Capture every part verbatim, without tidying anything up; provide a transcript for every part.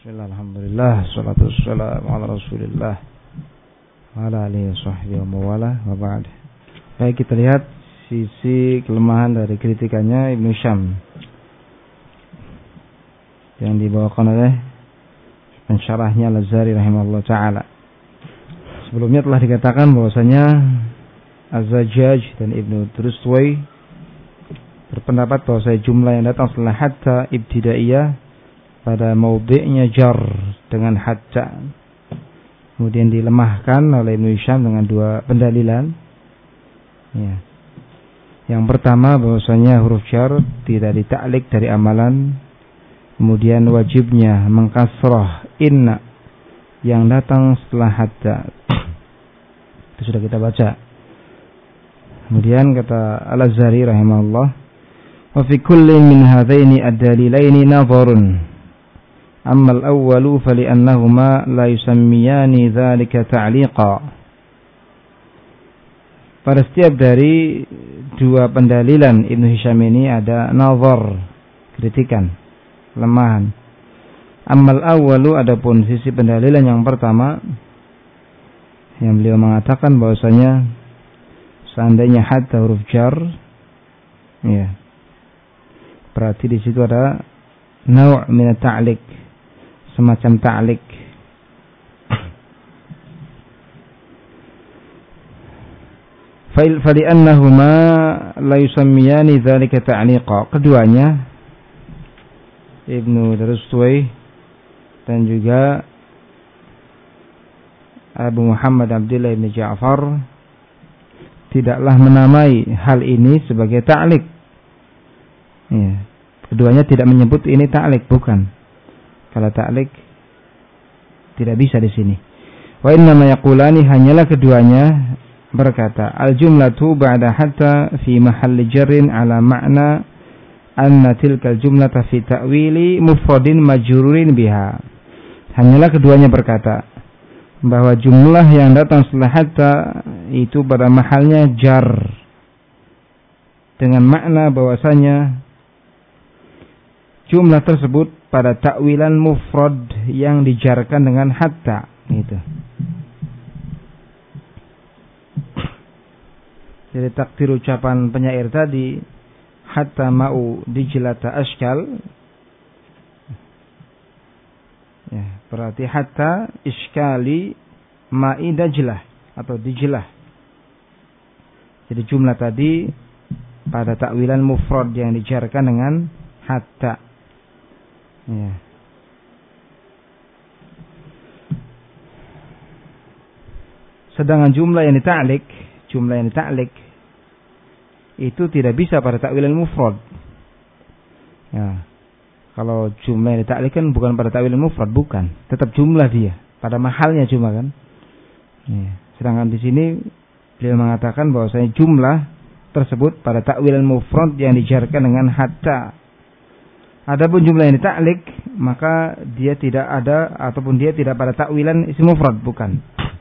Bismillah, alhamdulillah, salatu wassalamu ala rasulillah wa ala alihi wa sahbihi wa mawala wa ba'd. Baik, kita lihat sisi kelemahan dari kritikannya Ibnu Syam yang dibawakan oleh pensyarahnya Al-Azhari rahimahullah ta'ala. Sebelumnya telah dikatakan bahwasanya Az-Zajjaj dan Ibnu Durustwai berpendapat bahwasanya jumlah yang datang setelah hatta ibtidaiyah pada maudhi'nya jar dengan hatta, kemudian dilemahkan oleh Ibnu Hisham dengan dua pendalilan. Ya. Yang pertama bahwasanya huruf jar tidak ditaklik dari amalan, kemudian wajibnya mengkasrah inna yang datang setelah hatta. Itu sudah kita baca. Kemudian kata Al-Azhari rahimahullah, wa fi kullin min hadaini ad-dalilaini nadharun. Amma al-awwalu fali'annahuma la yusammiyani dzalika ta'liqa. Pada setiap dari dua pendalilan Ibnu Hisham ini ada nazar, kritikan, lemahan. Amma al-awwalu, adapun sisi pendalilan yang pertama yang beliau mengatakan bahwasanya seandainya hatta huruf jar, ya, berarti di situ ada naw' min at-ta'liq, semacam ta'liq. Fa li'annahuma la yusammiyani dzalika ta'liqa. Keduanya, Ibnu Durustwai dan juga Abu Muhammad Abdullah bin Ja'far, tidaklah menamai hal ini sebagai ta'liq. Ya. Keduanya tidak menyebut ini ta'liq, bukan. Kalau ta'liq tidak bisa di sini. Wa inna ma yaqulani, hanyalah keduanya berkata al-jumlatu ba'da hatta fi mahalli jarrin ala ma'na anna tilkal jumlata fi ta'wili mufradin majrurin biha. Hanyalah keduanya berkata bahwa jumlah yang datang setelah hatta itu pada mahalnya jar dengan makna bahwasanya jumlah tersebut pada takwilan mufrad yang dijarkan dengan hatta, gitu. Jadi takdir ucapan penyair tadi hatta ma'u dijlata ashkal, ya, berarti hatta iskali ma'i dajlah atau dijlah. Jadi jumlah tadi pada takwilan mufrad yang dijarkan dengan hatta. Ya. Sedangkan jumlah yang ditaklik, jumlah yang ditaklik itu tidak bisa pada takwil mufrad. Ya. Kalau jumlah yang ditaklik kan bukan pada takwil mufrad, bukan. Tetap jumlah dia, pada mahalnya cuma kan. Ya. Sedangkan di sini beliau mengatakan bahwasanya jumlah tersebut pada takwil mufrad yang dijarkan dengan hatta. Adapun jumlah yang ditaklik, maka dia tidak ada ataupun dia tidak pada takwilan isim mufrad, bukan.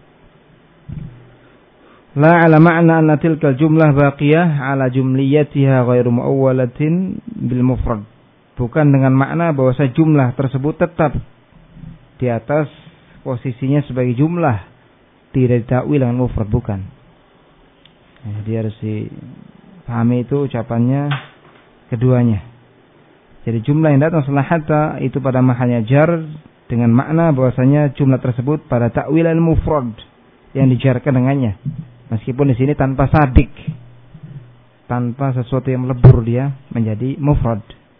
La ala ma'na anna tilkal jumlah baqiyah ala jumliyatiha ghairu muawwalatin bil mufrad. Bukan dengan makna bahwa jumlah tersebut tetap di atas posisinya sebagai jumlah, tidak ditakwil dengan mufrad, bukan. Nah, dia harus dipahami itu ucapannya keduanya. Jadi jumlah yang datang setelah hatta itu pada mahalnya jar dengan makna bahwasanya jumlah tersebut pada takwilan mufrad yang dijarkan dengannya. Meskipun di sini tanpa sadik, tanpa sesuatu yang lebur, dia menjadi mufrad.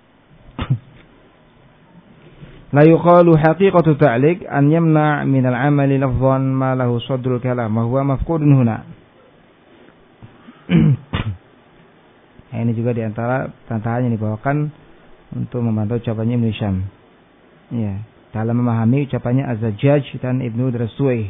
La yuqalu haqiqatu ta'liq an yamna' min al-'amali lafdhan ma lahu sadrul kalam wa huwa mafqudun huna. Nah, ini juga di antara tantangan yang dibawakan untuk membantu ucapannya Ibnu Hisham. Ya, dalam memahami ucapannya Az-Zajjaj dan Ibnu Durustwai.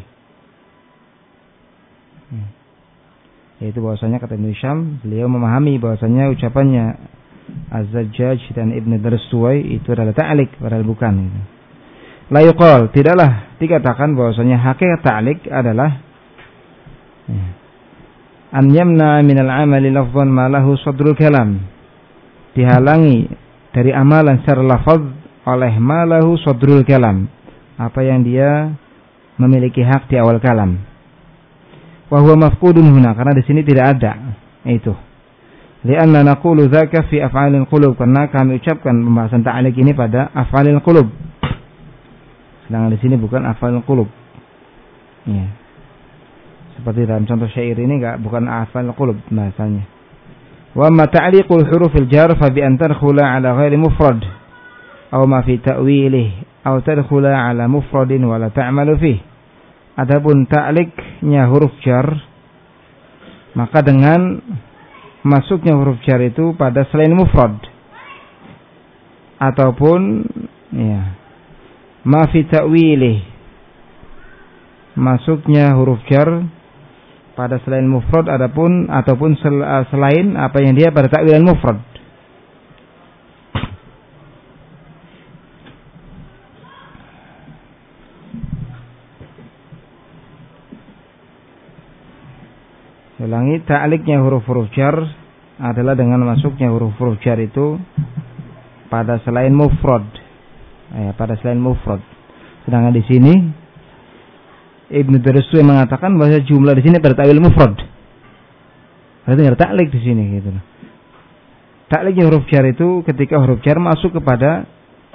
Ya. Yaitu bahwasanya kata Ibnu Hisham, beliau memahami bahwasanya ucapannya Az-Zajjaj dan Ibnu Durustwai itu adalah ta'liq, padahal bukan. La yuqal, tidaklah dikatakan bahwasanya hakikat ta'liq adalah ya, an yamna min al-'amali lafdhan ma lahu sadrul kalam, dihalangi dari amalan secara lafaz oleh malahu sadrul kalam, apa yang dia memiliki hak di awal kalam. Wa huwa mafqudun huna, karena di sini tidak ada itu. Lianna naqulu dzaka fi af'alil qulub, karena kami ucapkan pembahasan ta'liq ini pada af'alil qulub. Sedangkan di sini bukan af'alil qulub. Ya. Seperti dalam contoh syair ini enggak, bukan af'alil qulub bahasanya. Wa ma ta'liqul hurufil jar fa bi an tadkhula ala ghairi mufrad aw ma fi ta'wilihi aw tadkhula ala mufradin wa la ta'malu fihi. Adapun ta'liqnya huruf jar, maka dengan masuknya huruf jar itu pada selain mufrad ataupun ya ma fi ta'wilih, masuknya huruf jar pada selain mufrad adapun ataupun sel, selain apa yang dia pada ta'wilan mufrad. Ulangi, ta'liqnya huruf-huruf jar adalah dengan masuknya huruf-huruf jar itu pada selain mufrad, ya, pada selain mufrad. Sedangkan di sini Ibnu Darussuwi mengatakan bahwa jumlah di sini pada ta'wil mufrad. Berarti ada ta'liq di sini gitu. Ta'liqnya huruf jar itu ketika huruf jar masuk kepada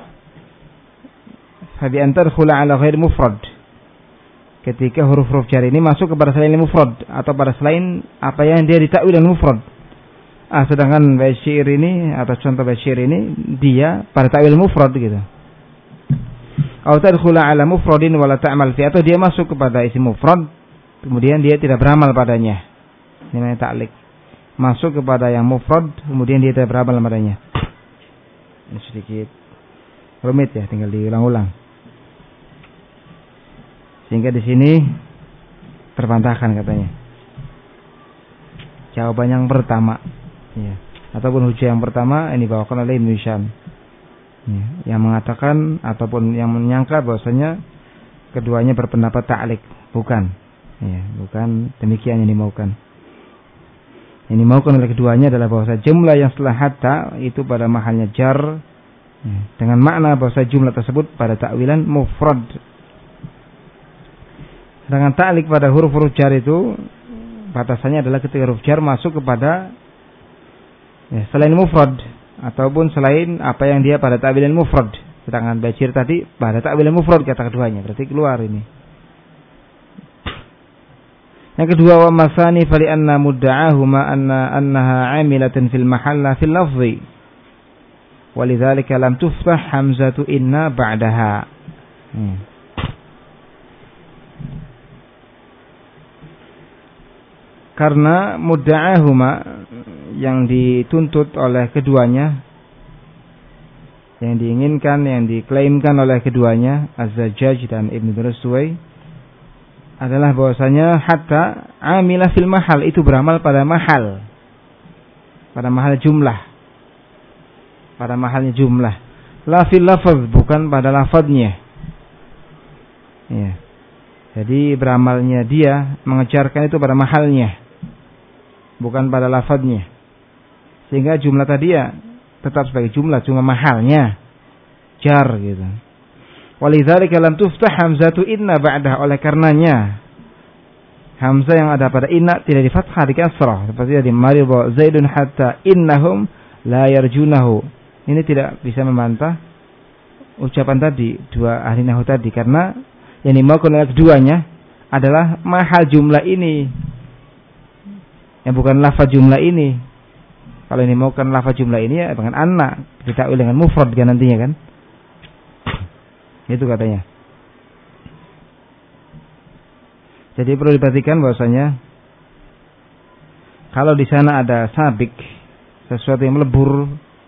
fabi antar khula ala ghairi mufrad. Ketika huruf-huruf jar ini masuk kepada selain mufrad atau pada selain apa yang dia ditakwil dengan mufrad. Ah, sedangkan bait syair ini atau contoh bait syair ini dia pada takwil mufrad gitu. Atau tadkhula ala mufradin wala ta'mal fi, atau dia masuk kepada isim mufrad kemudian dia tidak beramal padanya. Ini namanya ta'liq. Masuk kepada yang mufrad kemudian dia tidak beramal padanya. Ini sedikit rumit ya, tinggal diulang-ulang. Sehingga di sini terbantahkan katanya. Jawaban yang pertama, ya, ataupun hujah yang pertama ini bawakan oleh Ibnu Hisham, ya, yang mengatakan ataupun yang menyangka bahwasanya keduanya berpendapat ta'liq, bukan, ya, bukan demikian yang dimaukan. Yang dimaukan oleh keduanya adalah bahwa jumlah yang setelah hatta itu pada mahalnya jar, ya, dengan makna bahwa jumlah tersebut pada ta'wilan mufrad. Dengan ta'liq pada huruf-huruf jar itu batasannya adalah ketika huruf jar masuk kepada ya, selain mufrad ataupun selain apa yang dia pada ta'wilan mufrad. Sedangkan bacir tadi pada ta'wilan mufrad kata keduanya, berarti keluar ini. Yang kedua, wa masani fali anna mudda'ahuma anna annaha 'amilatan fil mahalla fil lafzi walidzalika lam tuftah hamzatu inna ba'daha. Hmm. Karena mudda'ahuma yang dituntut oleh keduanya, yang diinginkan, yang diklaimkan oleh keduanya Az-Zajjaj dan Ibnu Darussuwi adalah bahwasanya hatta amila fil mahal, itu beramal pada mahal, pada mahal jumlah, pada mahalnya jumlah, la fil lafaz, bukan pada lafadznya, ya. Jadi beramalnya dia mengejarkan itu pada mahalnya, bukan pada lafadznya. Sehingga jumlah tadi ya tetap sebagai jumlah, cuma mahalnya jar gitu. Walidzalika lam tuftah hamzatu inna ba'dah, oleh karenanya hamzah yang ada pada inna tidak di fathah, di kasrah. Seperti tadi marida zaidun hatta innahum la yarjunahu. Ini tidak bisa membantah ucapan tadi dua ahli nahwu tadi, karena yang dimaukan oleh keduanya adalah mahal jumlah ini, yang bukan lafaz jumlah ini. Kalau ini mau kan lafaz jumlah ini ya dengan anna, ditakwil dengan mufrad kan nantinya kan. Itu katanya. Jadi perlu diperhatikan bahwasanya kalau di sana ada sabik, sesuatu yang melebur,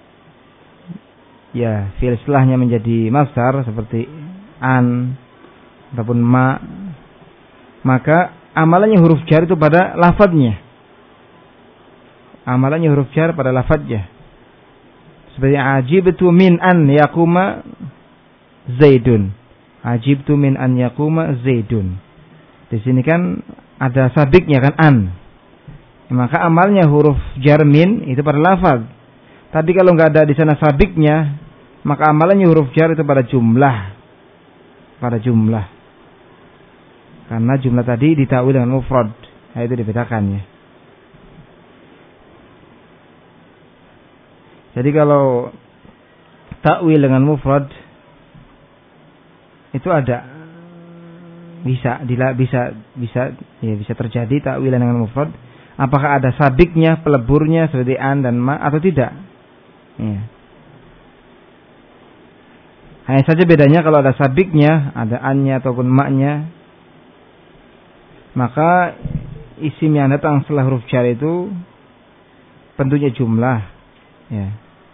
ya fi'il setelahnya menjadi masdar seperti an ataupun ma, maka amalannya huruf jar itu pada lafadznya. Amalannya huruf jar pada lafadznya. Seperti ajibtu min an yaquma zaidun. Ajibtu min an yaquma zaidun. Di sini kan ada sabiknya kan an. Maka amalnya huruf jar min itu pada lafaz. Tapi kalau enggak ada di sana sabiknya, maka amalannya huruf jar itu pada jumlah. pada jumlah. Karena jumlah tadi ditakwil dengan mufrad. Nah, itu dibedakan ya. Jadi kalau takwil dengan mufrad itu ada bisa dila, bisa bisa ya bisa terjadi takwil dengan mufrad. Apakah ada sabiknya, peleburnya seperti an dan ma atau tidak? Ya. Hanya saja bedanya kalau ada sabiknya, ada annya ataupun maknya, maka isim yang datang setelah huruf jar itu bentuknya jumlah, ya.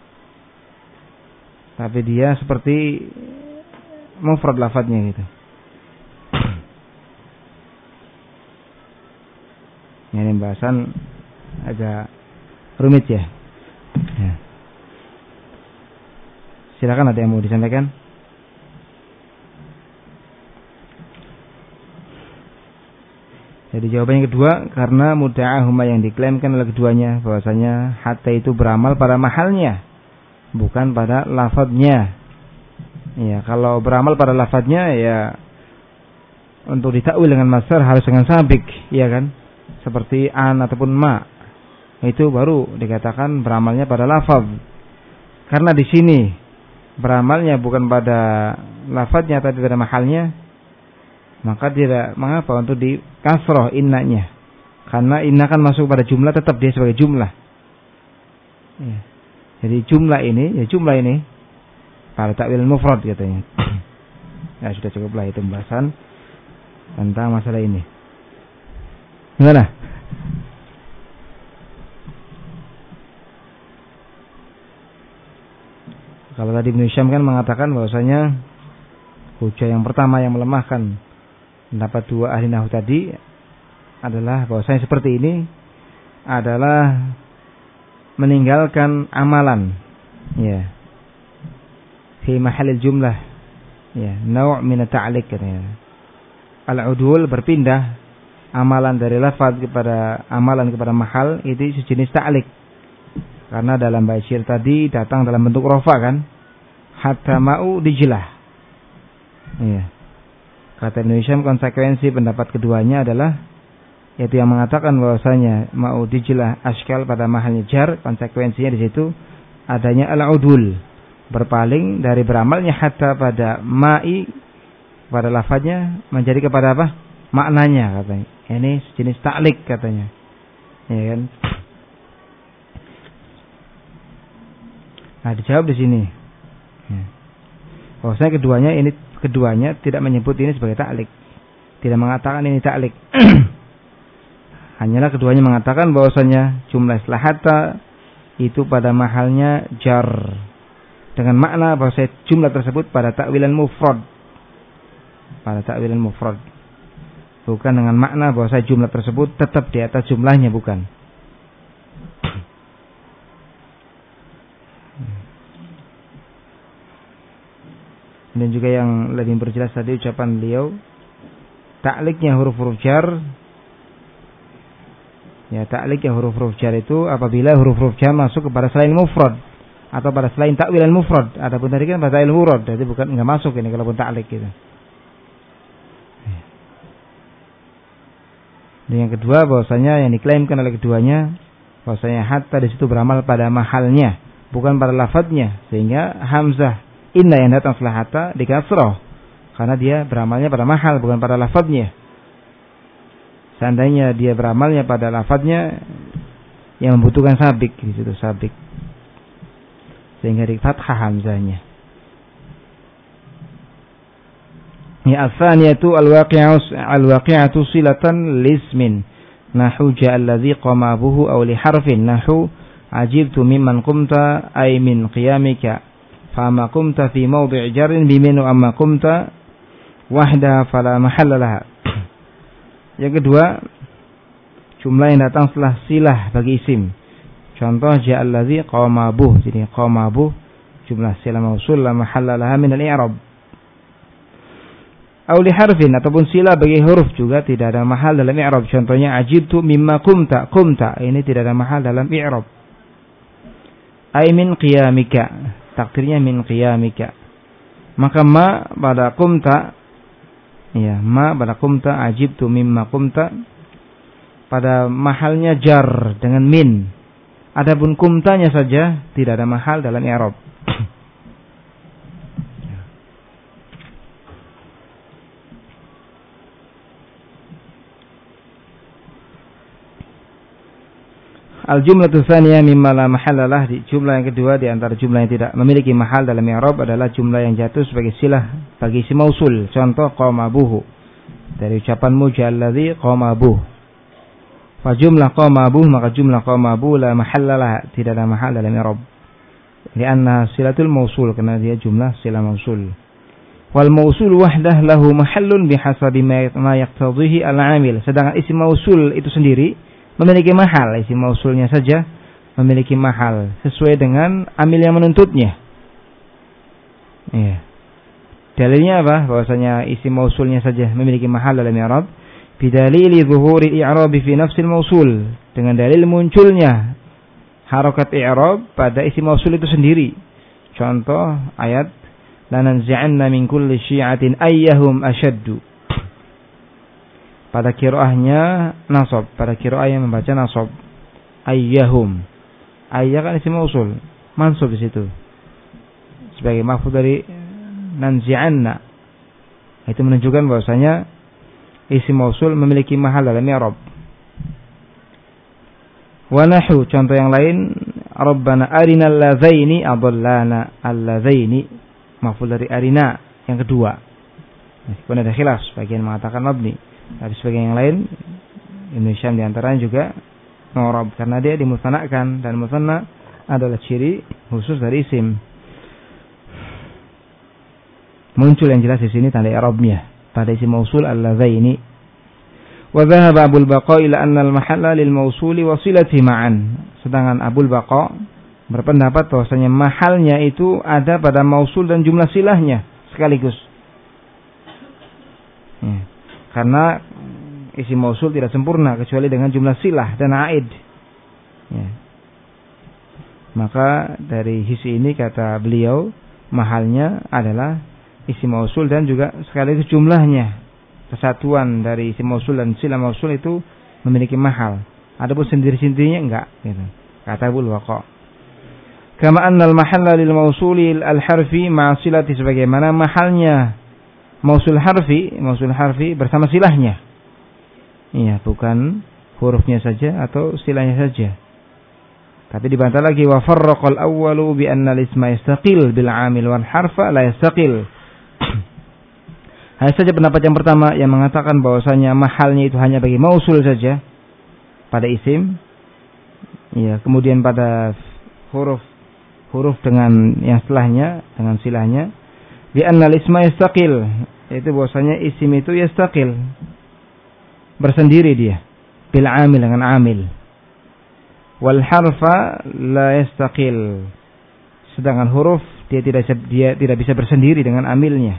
Tapi dia seperti mufrad lafadznya gitu. Ya, ini bahasan agak rumit ya. Ya. Silakan, ada yang mau disampaikan? Jadi jawabannya kedua, karena muda'ahuma yang diklaimkan oleh keduanya bahwasanya hatta itu beramal pada mahalnya, bukan pada lafadznya. Ya, kalau beramal pada lafadznya ya untuk ditakwil dengan masdar harus dengan sabik, ya kan? Seperti an ataupun ma. Itu baru dikatakan beramalnya pada lafaz. Karena di sini beramalnya bukan pada lafadznya tapi pada mahalnya, maka tidak mengapa untuk di kasroh innanya. Karena inna kan masuk pada jumlah, tetap dia sebagai jumlah. Ya. Jadi jumlah ini, ya jumlah ini pada takwil mufrad katanya. Ya sudah cukuplah itu pembahasan tentang masalah ini. Gimana? Kalau tadi Ibnu Hisham kan mengatakan bahwasanya hujah yang pertama yang melemahkan pendapat dua ahli nahwu tadi adalah bahwasanya seperti ini adalah meninggalkan amalan, ya, fi mahallil jumlah, ya, naw' min at-ta'liq katanya. Al-udul berpindah amalan dari lafaz kepada amalan kepada mahal itu sejenis ta'liq. Karena dalam bait syair tadi datang dalam bentuk rafa kan, hatta ma'u dijlah. Iya. Kata Ibnu Hisham konsekuensi pendapat keduanya adalah yaitu yang mengatakan bahwasanya ma'u dijlah askal pada mahalnya jar, konsekuensinya di situ adanya al-udul, berpaling dari beramalnya hatta pada ma'i pada lafaznya menjadi kepada apa? Maknanya katanya. Ini sejenis ta'liq katanya. Ya kan? Nah, dijawab di sini. Ya. Bahwasanya keduanya ini keduanya tidak menyebut ini sebagai ta'liq. Tidak mengatakan ini ta'liq. Hanyalah keduanya mengatakan bahwasanya jumlah istilah hatta itu pada mahalnya jar. Dengan makna bahwasanya jumlah tersebut pada ta'wilan mufrad. Pada ta'wilan mufrad. Bukan dengan makna bahwa saya jumlah tersebut tetap di atas jumlahnya, bukan. Dan juga yang lebih berjelas tadi ucapan beliau, ta'liqnya huruf-huruf jar, ya ta'liqnya huruf-huruf jar itu apabila huruf-huruf jar masuk kepada selain mufrad atau pada selain ta'wilan mufrad. Adapun tadi kan pada ta'wil mufrad, jadi bukan enggak masuk ini kalaupun ta'liq gitu. Dan yang kedua bahwasanya yang diklaimkan oleh keduanya bahwasanya hatta di situ beramal pada mahalnya, bukan pada lafadznya, sehingga hamzah inna yang datang setelah hatta dikasroh karena dia beramalnya pada mahal bukan pada lafadznya. Seandainya dia beramalnya pada lafadznya yang membutuhkan sabik di situ sabik, sehingga di fathah hamzahnya. Ya as-saniyatu al-waqi'atu al-waqi'atu silatan lismin nahu ja'a alladhi qama buhu aw li harfin nahu ajibtu mimman qumta ay min qiyamika fama qumta fi mawdi' jarrin biminu amma qumta wahda fala mahalla laha. Yang kedua, jumlah yang datang setelah silah bagi isim. Contoh ja'a alladhi qama buh, jadi qama buh jumlah silah mausul la mahalla laha min al-i'rab. Auli harfin ataupun sila bagi huruf juga tidak ada mahal dalam i'rab. Contohnya ajibtu mimma qumta. Qumta ini tidak ada mahal dalam i'rab. Ai min qiyamika. Takdirnya min qiyamika. Maka ma pada qumta Ya, ma pada kumta, ajibtu mimma kumta pada mahalnya jar dengan min. Adapun kumtanya saja tidak ada mahal dalam i'rab. Al-jumlatu tsaniyah mimma la mahallalah, di jumlah yang kedua di antara jumlah yang tidak memiliki mahal dalam i'rab adalah jumlah yang jatuh sebagai silah bagi isim mausul. Contoh qama abuhu dari ucapan mujalladzi qama abuh. Fa jumlah qama abuh, maka jumlah qama abuh la mahallalah, tidak ada mahal dalam i'rab. Lianna silatul mausul, karena dia jumlah silah mausul. Wal mausul wahdah lahu mahallun bihasabi ma yaqtadhihi al-'amil. Sedangkan isim mausul itu sendiri memiliki mahal, isim mausulnya saja memiliki mahal sesuai dengan amil yang menuntutnya. Iya. Dalilnya apa? Bahwasanya isim mausulnya saja memiliki mahal dalam i'rab. Bidalili zuhuri i'rab fi nafsil mausul, dengan dalil munculnya harakat i'rab pada isim mausul itu sendiri. Contoh ayat lananzi'anna min kulli syi'atin ayyahum ashaddu. Pada qiraahnya nasab, pada qiraah yang membaca nasab. Ayyahum. Ayyah kan isim mausul, mansub di situ. Sebagai maf'ul dari nanzi'anna. Itu menunjukkan bahwasanya isim mausul memiliki mahal dalam i'rab. Wa nahu, contoh yang lain, Rabbana arinal ladzaini adallana, al-ladzaini maf'ul dari arina yang kedua. Meskipun ada khilaf, sebagian mengatakan mabni. Tapi sebagian yang lain, Ibnu Syam di antaranya juga mu'rab karena dia dimusannakan, dan musanna adalah ciri khusus dari isim. Muncul yang jelas di sini tanda i'rabnya pada isim mausul al-ladzaini. Wa dhahaba Abul Baqa ila anna al-mahalla lil mausuli wa silati ma'an. Sedangkan Abul Baqa berpendapat bahwasanya mahalnya itu ada pada mausul dan jumlah silahnya sekaligus. Ya. Karena isim mausul tidak sempurna kecuali dengan jumlah silah dan aid. Ya. Maka dari sisi ini kata beliau mahalnya adalah isim mausul dan juga sekaligus jumlahnya. Kesatuan dari isim mausul dan silah mausul itu memiliki mahal. Adapun sendiri-sendirinya enggak. Gitu. Kata Abul Waqa. Kama annal mahalla lil mausuli al-harfi ma'a silati, sebagaimana mahalnya mausul harfi, mausul harfi bersama silahnya. Iya, bukan hurufnya saja atau silahnya saja. Tapi dibantah lagi, wa farraqal awwalu bi anna al-isma yastaqil bil 'amil wal harfa la yastaqil. Hanya saja pendapat yang pertama yang mengatakan bahwasanya mahalnya itu hanya bagi mausul saja pada isim. Iya, kemudian pada huruf huruf dengan yang setelahnya, dengan silahnya. Bi anna al-isma yastaqil, itu bahwasanya isim itu yastaqil, bersendiri dia, bil amil, dengan amil. Wal harfa la yastaqil, sedangkan huruf dia tidak dia tidak bisa bersendiri dengan amilnya.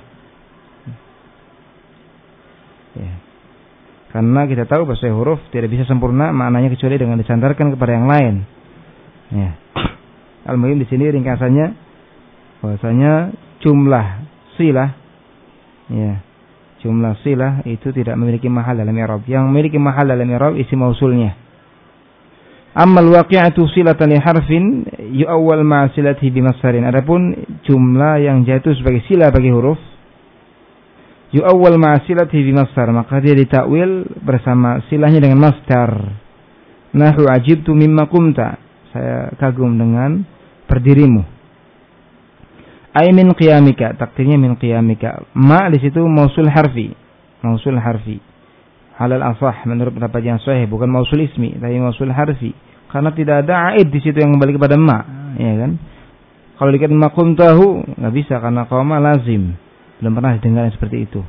Ya. Karena kita tahu bahwa huruf tidak bisa sempurna maknanya kecuali dengan disandarkan kepada yang lain. Ya. Al-muhim di sini ringkasannya bahwasanya jumlah silah, ya, jumlah silah itu tidak memiliki mahal dalam i'rab. Yang memiliki mahal dalam i'rab isim mausulnya. Ammal waqi'atu silatan li harfin yu'awwal ma'a silatihi bi masdarin. Adapun jumlah yang jatuh sebagai silah bagi huruf, yu'awwal ma'a silatihi bi masdar, maka dia ditakwil bersama silahnya dengan masdar. Nahu ajibtu mimma qumta, saya kagum dengan berdirimu. Ay min qiyamika, takdirnya min qiyamika. Ma di situ mausul harfi, mausul harfi. Halal asah menurut pendapat yang sahih, bukan mausul ismi, tapi mausul harfi. Karena tidak ada aid di situ yang kembali kepada ma, ya kan? Kalau dikatakan maqum tahu nggak bisa karena qama lazim. Belum pernah didengar yang seperti itu.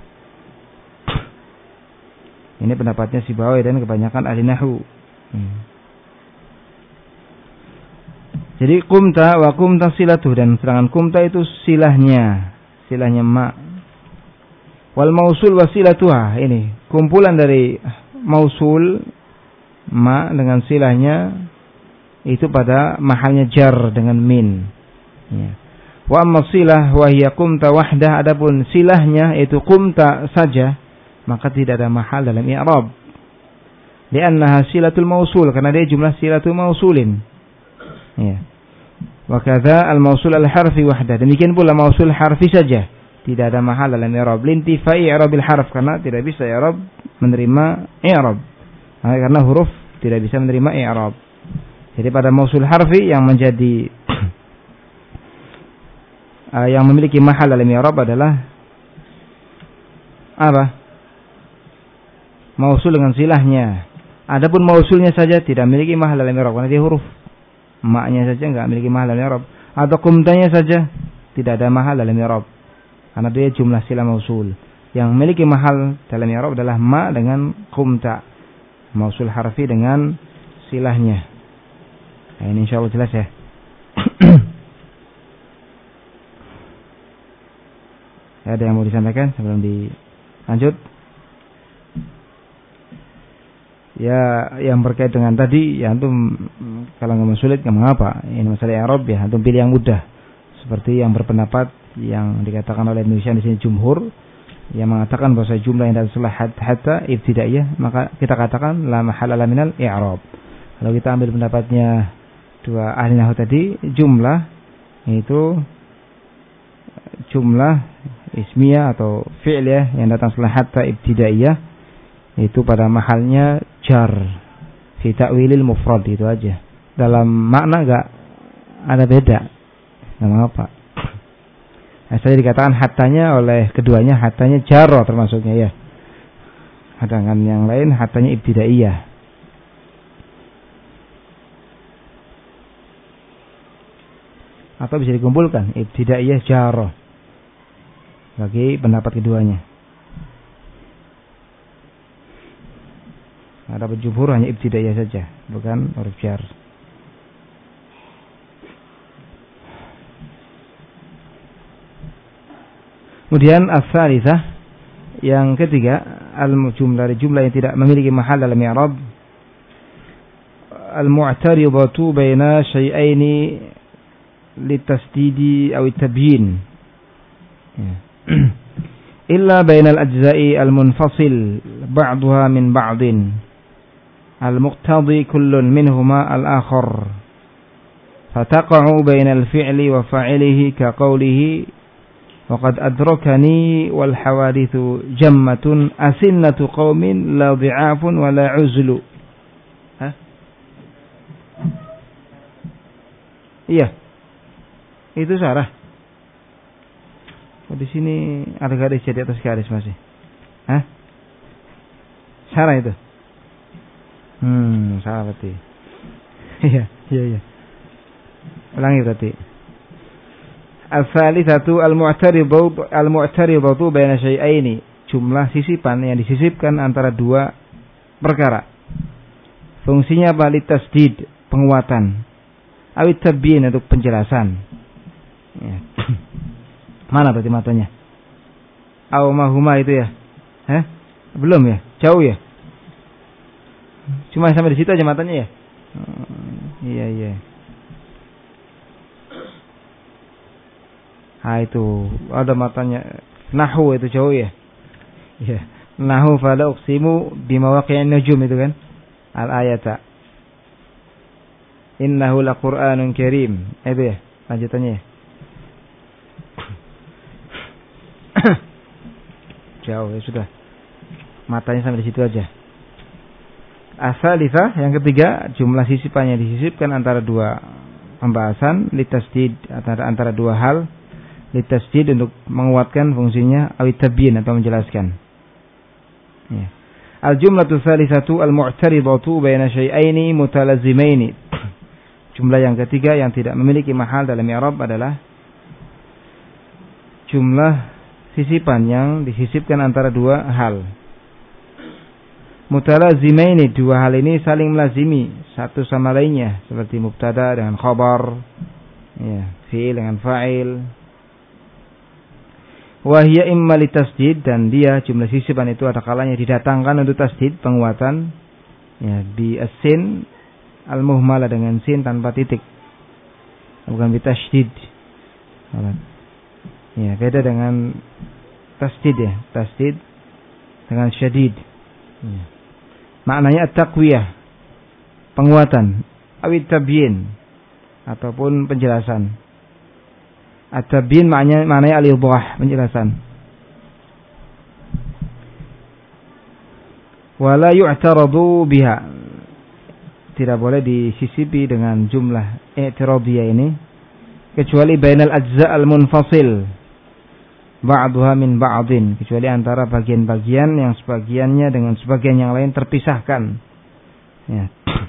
Ini pendapatnya Sibawi dan kebanyakan ahli nahwu. Hmm. Jadi kumta wa kumta silatuh, dan sedangkan kumta itu silahnya, silahnya ma. Wal mausul wa silatuha, ini kumpulan dari mausul ma dengan silahnya itu pada mahalnya jar dengan min. Ya. Wa amma silah wa hiya kumta wahdah, adapun silahnya itu kumta saja, maka tidak ada mahal dalam i'rab. Li'annaha silatul mausul, karena dia jumlah silatul mausulin. Ya. Wa kadza al-mausul al-harfi wahdah. Demikian pula mausul harfi saja, tidak ada mahal dalam i'rab. Lintifai i'rabil harf, karena tidak bisa i'rab menerima i'rab. Nah, karena huruf tidak bisa menerima i'rab. Jadi pada mausul harfi yang menjadi uh, yang memiliki mahal dalam i'rab adalah apa? Mausul dengan silahnya. Adapun mausulnya saja tidak memiliki mahal dalam i'rab karena dia huruf. Maknya saja enggak memiliki mahal dalam i'rab. Atau kumtanya saja tidak ada mahal dalam i'rab karena dia jumlah silah mausul. Yang memiliki mahal dalam i'rab adalah ma dengan kumta. Mausul harfi dengan silahnya. Nah, ini insyaallah jelas ya. Ada yang mau disampaikan sebelum dilanjut? Ya, yang berkait dengan tadi, ya antum kalau nggak sulit nggak mengapa. Ini masalah i'rab ya, antum pilih yang mudah. Seperti yang berpendapat yang dikatakan oleh Indonesia di sini jumhur, yang mengatakan bahwa jumlah yang adalah hatta ibtidaiyah, maka kita katakan la mahalala minal i'rab. Kalau kita ambil pendapatnya dua ahli nahwu tadi, jumlah itu jumlah ismiyah atau fi'liyah yang datang setelah hatta ibtidaiyah itu pada mahalnya jar fi ta'wilil mufrad, itu aja. Dalam makna enggak ada beda. Enggak mengapa. Nah, saya dikatakan hatanya oleh keduanya hatanya jarro termasuknya ya. Sedangkan yang lain hatanya ibtidaiyah. Atau bisa dikumpulkan ibtidaiyah jarro bagi pendapat keduanya. Ada jumhur hanya ibtidaiyah saja, bukan huruf jar. Kemudian as-salitsah, yang ketiga, al-jumlah jumlah yang tidak memiliki mahal dalam i'rab, al-mu'taridatu baina syai'aini litasdidi aw at-tabyin. Illa bainal ajza'i al-munfasil ba'daha min ba'din al-muqtadi kullun minhuma al-akhar fataqa'u bainal fi'li wa fa'ilihi ka qawlihi wa qad adrakani wal hawadithu jammatun asinnatu qaumin la dhi'afun wa la 'uzlu. Hah? Iya. Itu sarah. Oh, di sini ada garis di atas garis masih. Hah? Sarah itu. Hmm, salah berarti. Iya, iya, iya. Ulangi berarti. Al-thalithatu al-mu'taridatu al-mu'taridatu baina syai'aini. Jumlah sisipan yang disisipkan antara dua perkara. Fungsinya apa? Litasdid, penguatan. Awit tabyin, untuk penjelasan. Ya. Mana berarti matanya? Aw mahuma itu ya? Hah? Belum ya? Jauh ya? Cuma sampai di situ aja matanya ya? Oh, iya iya. Ah itu ada matanya. Nahwu itu jauh ya? Iya. Nahwu fala uqsimu bimawaqi'in nujum itu kan? Al-ayata. Innahu laqur'anun karim. Itu ya lanjutannya ya? Jauh ya sudah. Matanya sampai di situ aja. As-salitsah, yang ketiga, jumlah sisipannya disisipkan antara dua pembahasan, litasdid, antara antara dua hal, litasdid untuk menguatkan fungsinya, awit tabyin atau menjelaskan. Ya. Al-jumlatu tsalitsatu al-mu'taridatu baina syai'aini mutalazimaini. Jumlah yang ketiga yang tidak memiliki mahal dalam i'rab adalah jumlah sisipan yang disisipkan antara dua hal. Mutalazimaini, dua hal ini saling melazimi satu sama lainnya, seperti mubtada dengan khabar, ya, fi'il dengan fa'il. Wa hiya imma litasdid, dan dia jumlah sisipan itu ada kalanya didatangkan untuk tasdid, penguatan, ya, bi as-sin al-muhmalah, dengan sin tanpa titik, bukan bi tasdid. Ya, beda dengan tasdid ya, tasdid dengan syadid. Ya. Maknanya at-taqwiyah, penguatan, awit tabyin ataupun penjelasan. At-tabyin maknanya maknanya al-idah, penjelasan. Wala yu'taradu biha, tidak boleh disisipi dengan jumlah i'tiradiyah ini kecuali bainal ajza' al-munfasil ba'duha min ba'din, kecuali antara bagian-bagian yang sebagiannya dengan sebagian yang lain terpisahkan. Ya.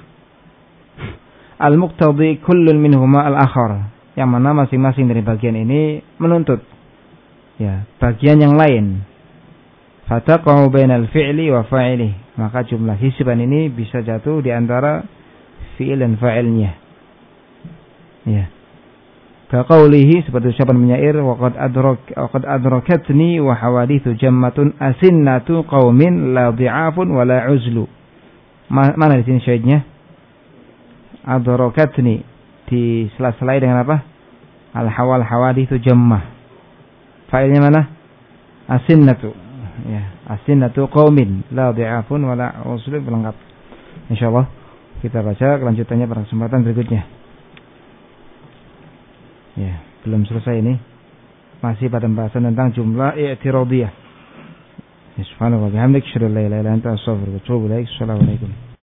Al-muqtadi kullun minhuma al-akhar, yang mana masing-masing dari bagian ini menuntut ya bagian yang lain. Fataqa'u bainal fi'li wa fa'ilih, maka jumlah hisiban ini bisa jatuh di antara fi'il dan fa'ilnya. Ya. Kaqaulihi, seperti ucapan penyair, waqad adrak waqad adrakatni wa hawadithu jammatun asinnatu qaumin la dhi'afun wa la uzlu. Mana di sini syaitnya? Adrakatni di sela-selai dengan apa? Al hawal hawadithu jammah. Fa'ilnya mana? Asinnatu. Ya, asinnatu qaumin la dhi'afun wa la uzlu, pelengkap. Insyaallah kita baca kelanjutannya pada kesempatan berikutnya. Ya, belum selesai ini. Masih pada pembahasan tentang jumlah i'tiradiyah. Subhanallah wa bihamdihi, asyhadu an la ilaha illa anta, astaghfiruka wa atubu ilaik. Assalamualaikum.